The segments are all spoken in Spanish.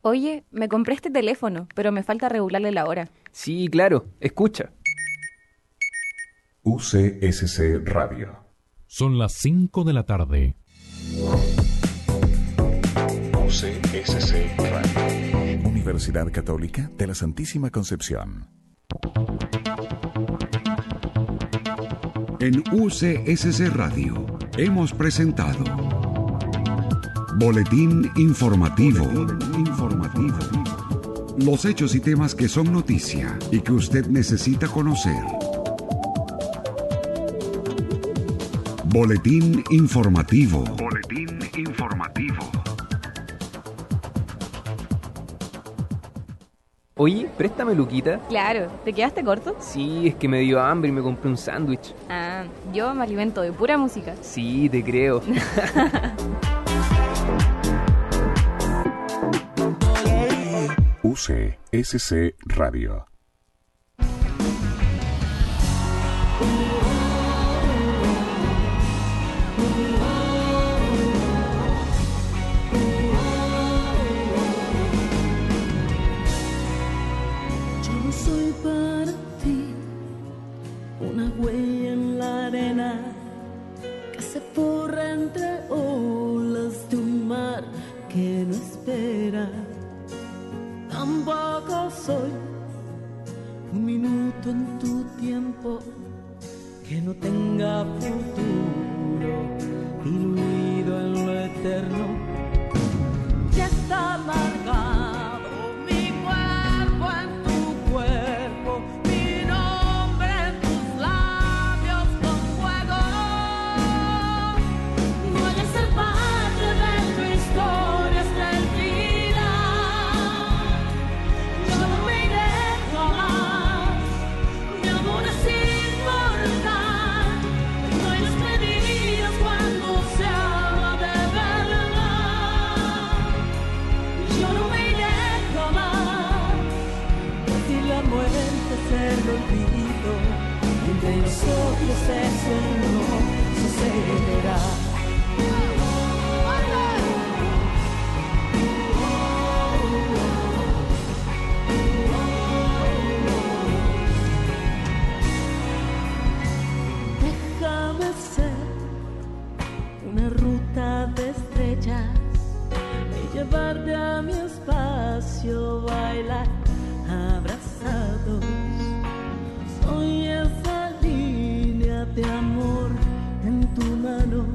Oye, me compré este teléfono, pero me falta regularle la hora. Sí, claro, escucha. UCSC Radio. Son las 5 de la tarde. UCSC Radio. Universidad Católica de la Santísima Concepción. En UCSC Radio hemos presentado Boletín Informativo. Los hechos y temas que son noticia y que usted necesita conocer. Boletín Informativo. Oye, préstame Luquita. Claro, ¿te quedaste corto? Sí, es que me dio hambre y me compré un sándwich. Ah, yo me alimento de pura música. Sí, te creo. UCSC Radio. Yo no soy para ti una huella en la arena que se borra entre olas de un mar que no espera. Tampoco soy un minuto en tu tiempo que no tenga futuro, diluido en lo eterno. Ya está amargado mi cuerpo en tu cuerpo, mi nombre en tus labios con fuego. Voy a ser parte de tu historia hasta el final. Yo no me iré jamás, mi amor es inmortal. No hay despedidas cuando se ama de verdad. Yo no me iré jamás, si la muerte es el olvido, entre nosotros eso no sucederá. Déjame ser una ruta de estrellas y llevarte a mi espacio, bailar abrazados. Soy esa línea de amor en tu mano.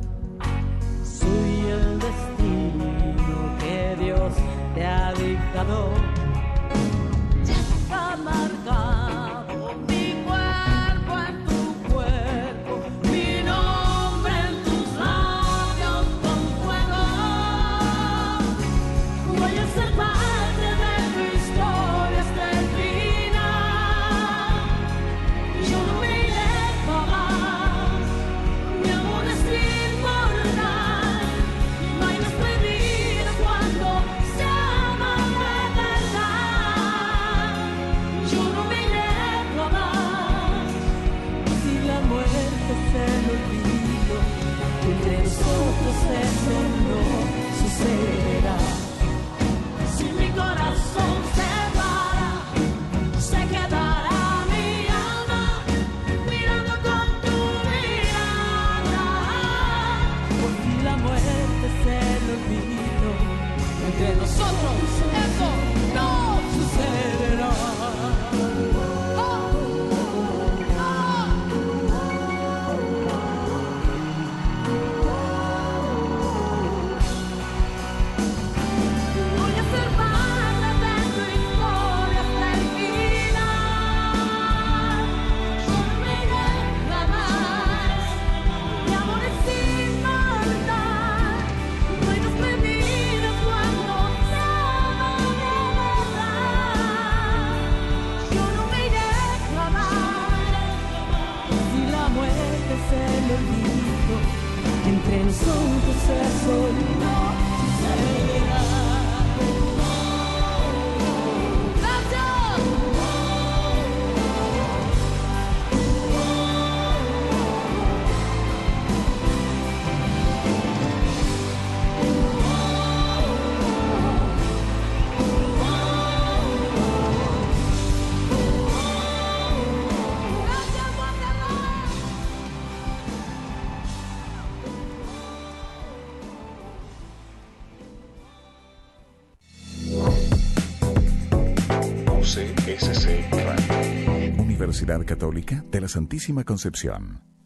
Soy el destino que Dios te ha dictado. Ya está marcado mi cuerpo en tu cuerpo, mi nombre en tus labios con fuego. Voy a ser parte de tu historia hasta el final. Yo no me iré jamás, mi amor es inmortal. No hay despedidas cuando se ama de verdad. Yo no me iré jamás, si la muerte se lo olvido, entre nosotros eso no sucederá. Si mi corazón se para, se quedará mi alma mirando con tu mirada. Por si la muerte se lo olvido, entre nosotros eso no sucederá. Voy a ser parte de tu historia hasta el final. Yo no me iré jamás, mi amor es inmortal. No hay despedidas cuando se SC Radio. Universidad Católica de la Santísima Concepción.